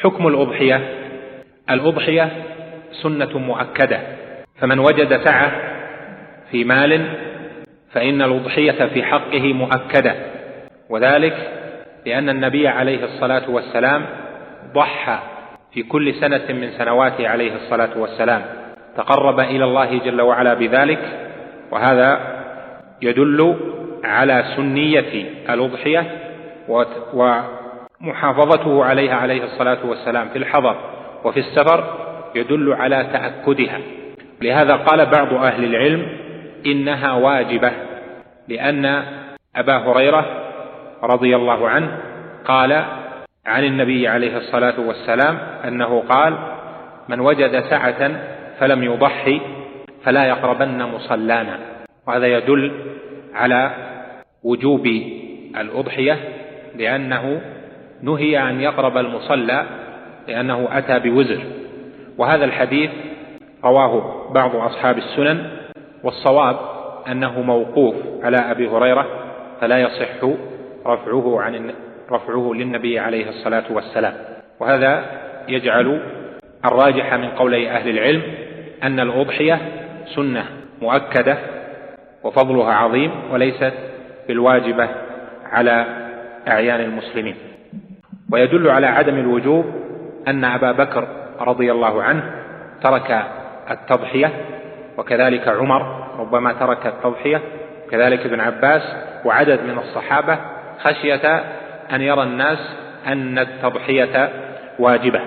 حكم الأضحية. الأضحية سنة مؤكدة، فمن وجد سعة في مال فإن الأضحية في حقه مؤكدة، وذلك لأن النبي عليه الصلاة والسلام ضحى في كل سنة من سنواته عليه الصلاة والسلام، تقرب إلى الله جل وعلا بذلك، وهذا يدل على سنية الأضحية ومحافظته عليها عليه الصلاة والسلام في الحضر وفي السفر يدل على تأكدها. لهذا قال بعض أهل العلم إنها واجبة، لأن أبا هريرة رضي الله عنه قال عن النبي عليه الصلاة والسلام أنه قال: من وجد سعة فلم يضحي فلا يقربن مصلانا. وهذا يدل على وجوب الأضحية، لأنه نهي أن يقرب المصلى لأنه أتى بوزر. وهذا الحديث رواه بعض أصحاب السنن، والصواب أنه موقوف على أبي هريرة، فلا يصح رفعه للنبي عليه الصلاة والسلام. وهذا يجعل الراجح من قولي أهل العلم أن الأضحية سنة مؤكدة وفضلها عظيم، وليست بالواجبة على أعيان المسلمين. ويدل على عدم الوجوب أن أبا بكر رضي الله عنه ترك التضحية، وكذلك عمر ربما ترك التضحية، وكذلك ابن عباس وعدد من الصحابة، خشية أن يرى الناس أن التضحية واجبة.